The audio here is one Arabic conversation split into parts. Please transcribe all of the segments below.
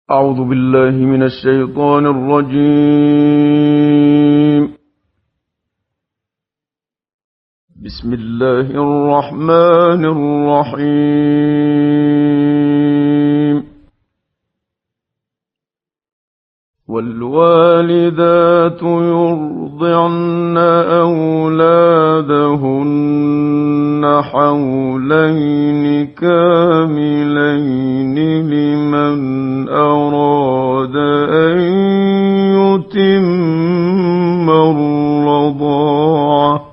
أعوذ بالله من الشيطان الرجيم. بسم الله الرحمن الرحيم. والوالدات يرضعن أولادهن حولين كاملين لمن أراد أن يتم الرضاعة،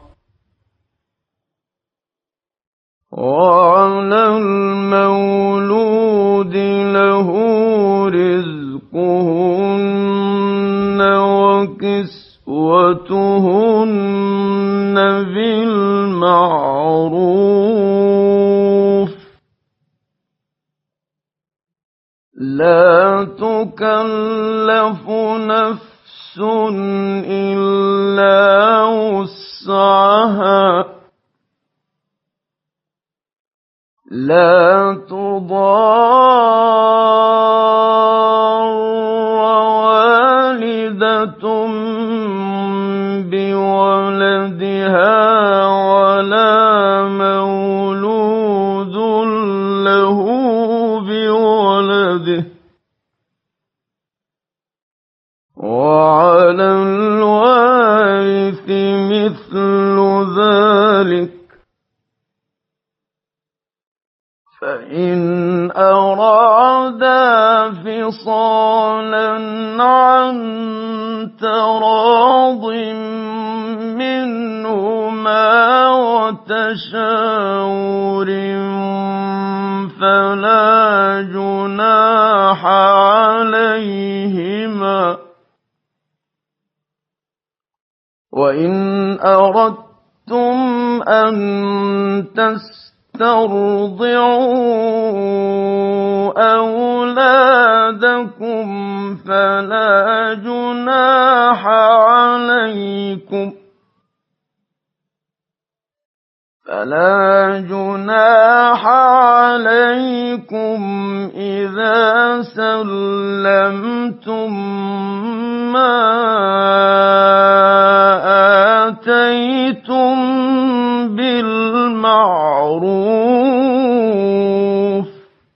وعلى المولود له رزقهن وكسوتهن بالمعروف، لا تكلف نفس إلا وسعها، لا تضار والدة بولدها ولا مولود له بولده، وعلى الوارث مثل ذلك، فإن أرادا فصالا عن تراض منهما وتشاور فلا جناح عليهما. وإن أردتم أن تسترضعوا أولادكم فلا جناح عليكم إذا سلمتم ما آتيتم بالمعروف،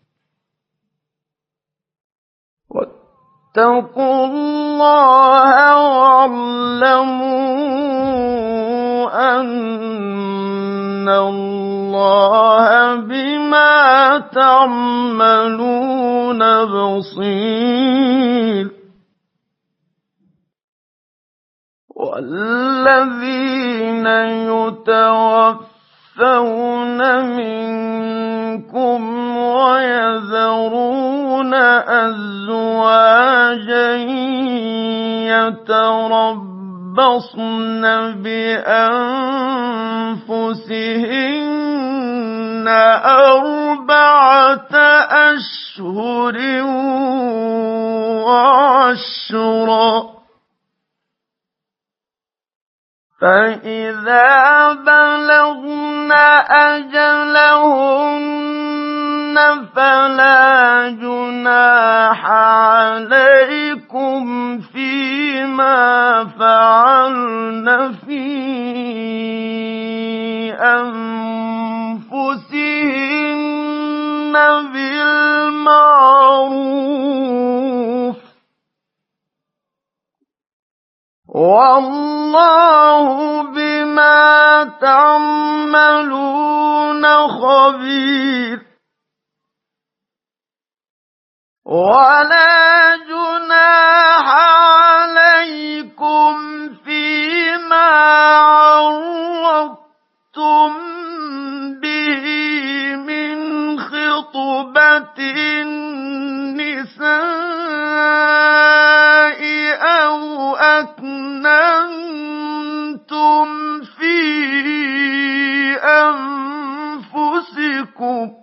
واتقوا الله واعلموا أن الله بما تعملون بصير. والذين يتوفون منكم ويذرون أزواجا يتربصن بأنفسهن 4 أشهر وعشرا، فإذا بلغن أجلهن فلا جناح عليكم فيما فعلن في أنفسهن بالمعروف، والله بما تعملون خبير. ولا جناح عليكم فيما عرضتم به من خطبة النساء أو أكننتم في أنفسكم،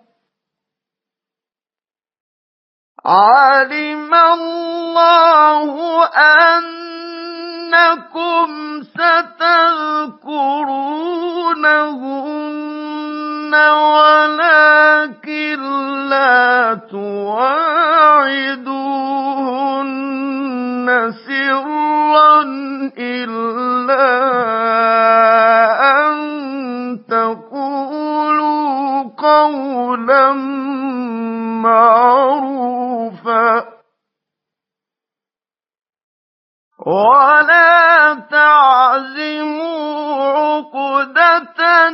علم الله أنكم ستذكرونهن ولكن لا تواعدون ولا تعزموا عقدة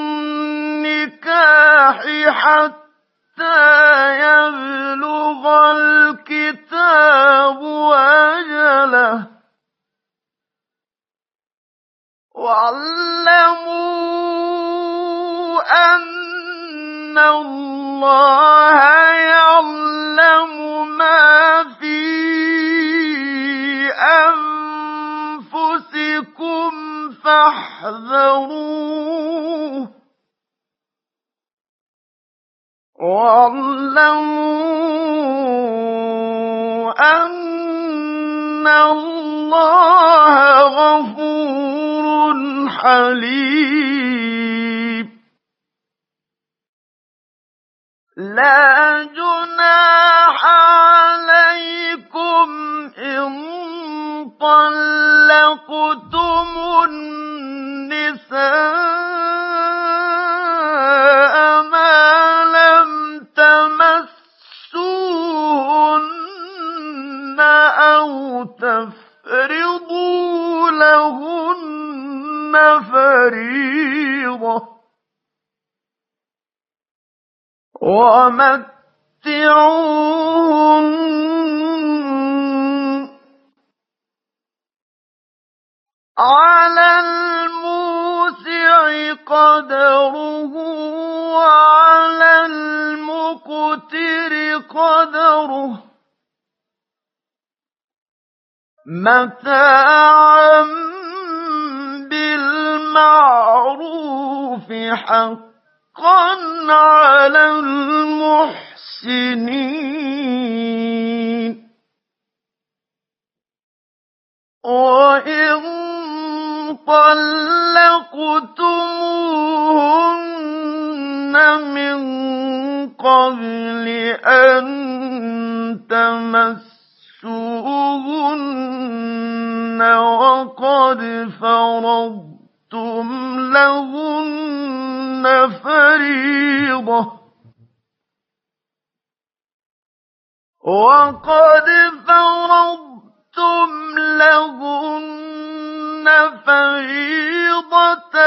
النكاح حتى يبلغ الكتاب أجله واعلموا أن الله يعلم ما في أنفسكم فاحذروه واعلموا أن الله غفور حليم لا جناح عليكم إن طلقتم النساء ما لم تمسوهن أو تفرضوا لهن فريضة ومتعوهن على الموسع قدره وعلى المقتر قدره متاعا بالمعروف حقا على المحسنين وإن طلقتموهن من قبل أن تمسوهن وقد فرضتم لهن فريضة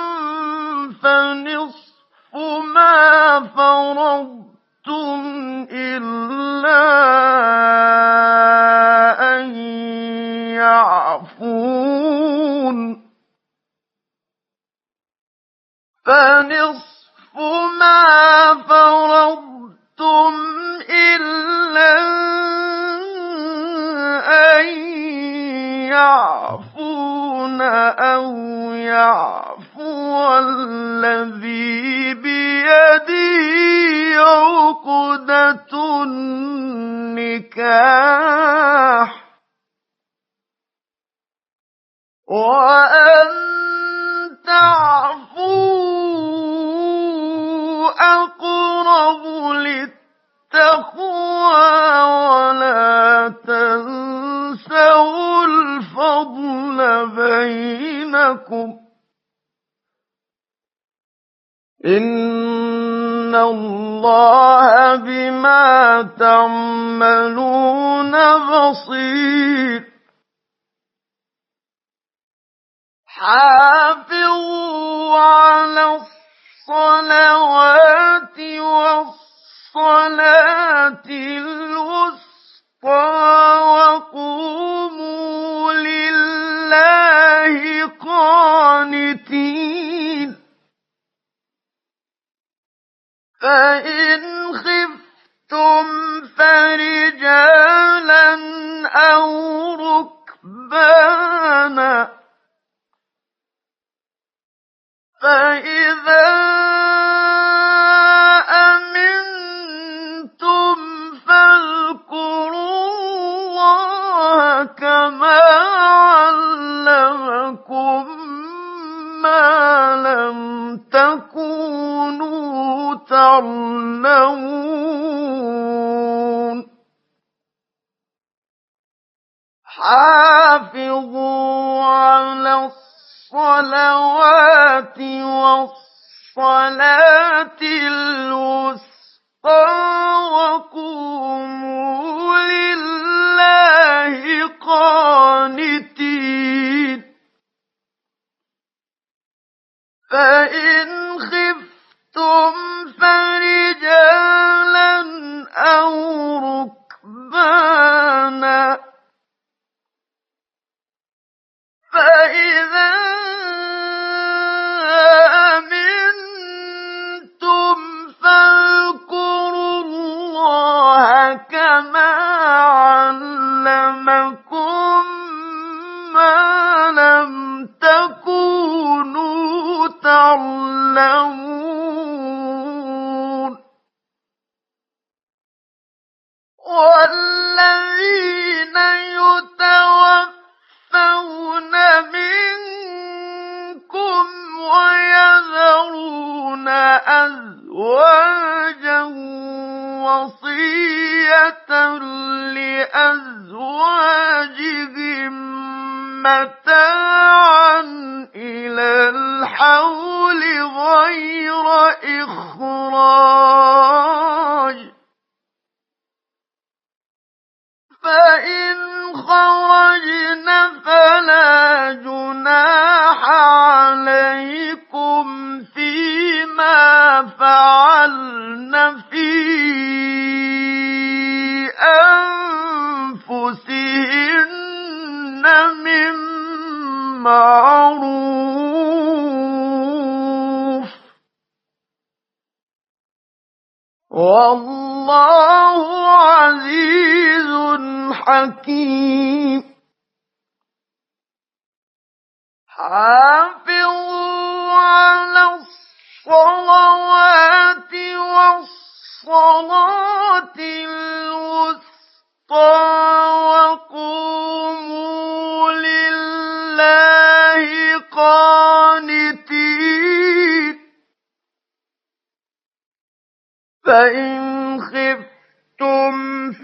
فنصف ما فرضتم إلا أن يعفون أو يعفو الذي بيده عقدة النكاح وأن تعفوا أقرب للتقوى ولا تنسوا الفضل بينكم إن الله بما تعملون بصير حافظوا على الصلوات والصلاة الوسطى وقوموا لله قانتين فإن خفتم فرجالا أو ركبانا فإذا أمنتم فاذكروا الله كما علمكم ما لم تكونوا تعلمون حافظوا على الصلوات والصلاة الوسطى وقوموا لله قانتين فإن خفتم فرجالا أو ركبانا فإذا أمنتم فاذكروا الله كما علمكم ما لم تكونوا تعلمون والذين يتوفون منكم ويذرون أزواجا وصية لأزواجهم متاعا إلى الحول غير إخراج فإن خرجن فلا جناح عليكم فيما فعلن في أنفسهن من معروف والله عزيز حكيم حافظوا على الصلوات والصلاة الوسطى وقوموا لله قانتين فإن خفتم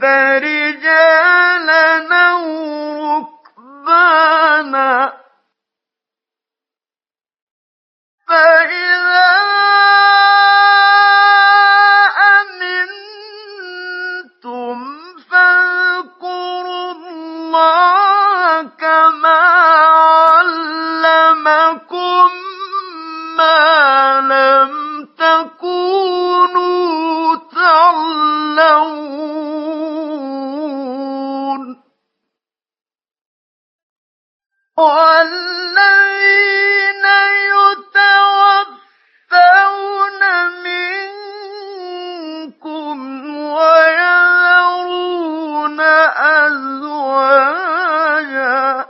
فرجالا أو ركبانا فإذا أمنتم فاذكروا الله كما علمكم ما لم تكونوا تعلمون والذين يتوفون منكم ويذرون أزواجا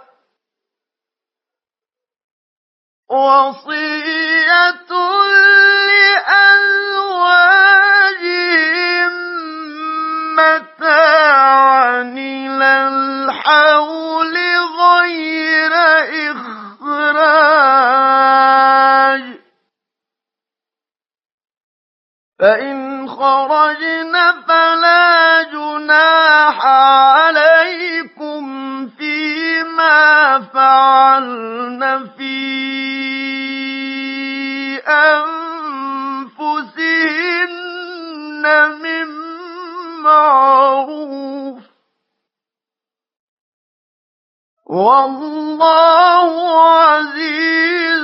وصية لأزواجهم متاعا إلى الحول غير إخراج فإن خرجن فلا جناح عليكم فيما فعلن في أنفسهن من معروف والله عزيز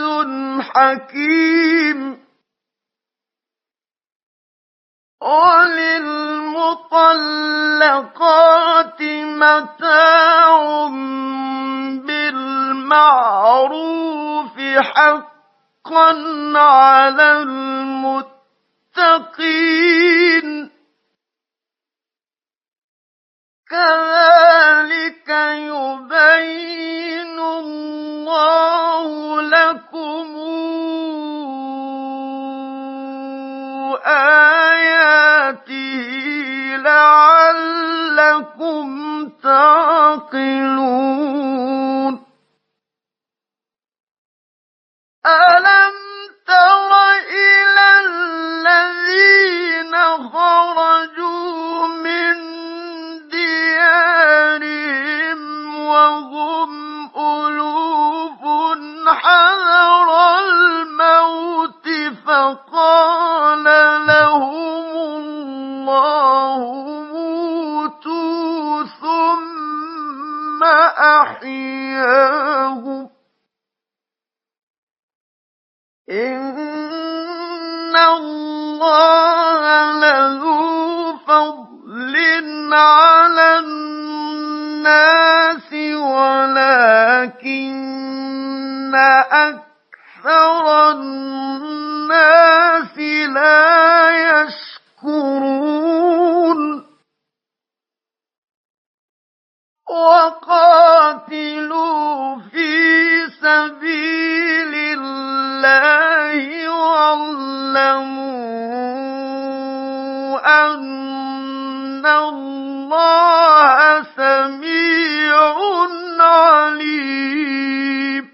حكيم وللمطلقات متاع بالمعروف حقا على المتقين كذلك يبين الله لكم آياته لعلكم تعقلون ألم تر إلى الذين خرجوا من ديارهم وهم ألوف حذر الموت فقال لهم الله موتوا ثم أحياهم إن الله لذو فضل على الناس ولكن أكثر الناس لا يشكرون وقاتلوا في سبيل الله واعلموا أن الله سميع عليم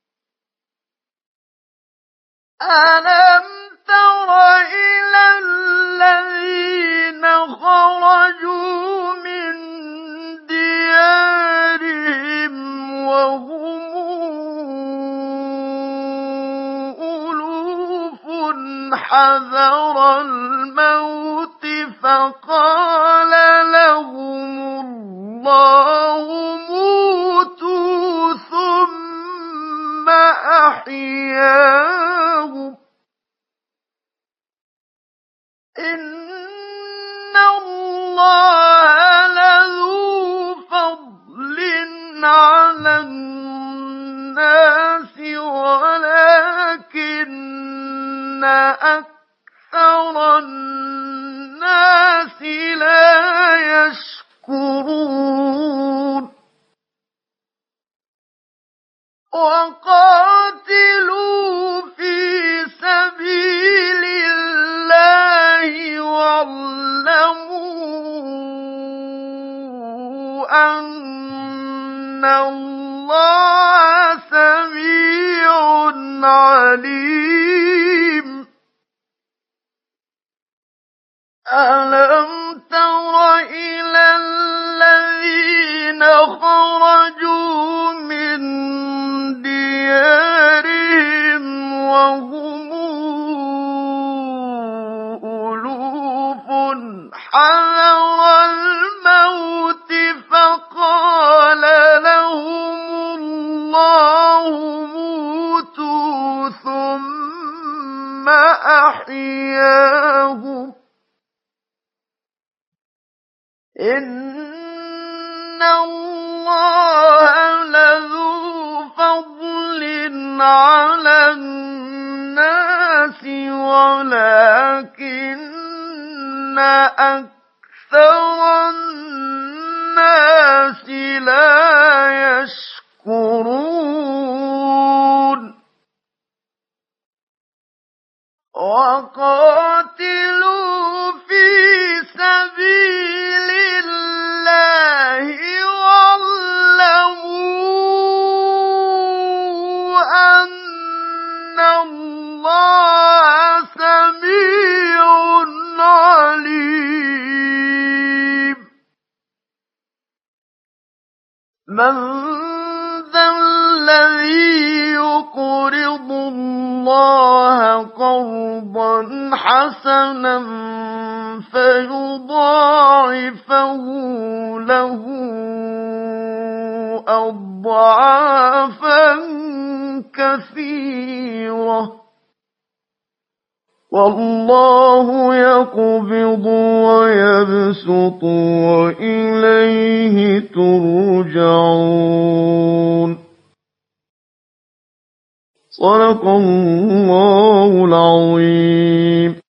ألم تر إلى الذين خرجوا من ديارهم وهم ألوف حذر الموت فقال لهم الله موتوا ثم أحياهم إن الله لذو فضل على الناس ولكن أكثر الناس لا يشكرون وقاتلوا في سبيل الله واعلموا أن الله سميع عليم ألم تر إلى الذين خرجوا من ديارهم وهم ألوف حذر الموت فقال لهم الله موتوا ثم أحياهم إن الله لذو فضل على الناس ولكن أكثر الناس لا يشكرون وقاتلوا في سبيل الله واعلموا أن الله سميع عليم من ذا الذي يقرض الله قرضا حسنا فيضاعفه له أضعافا كثيرة والله يقبض ويبسط وإليه ترجعون صدق الله العظيم.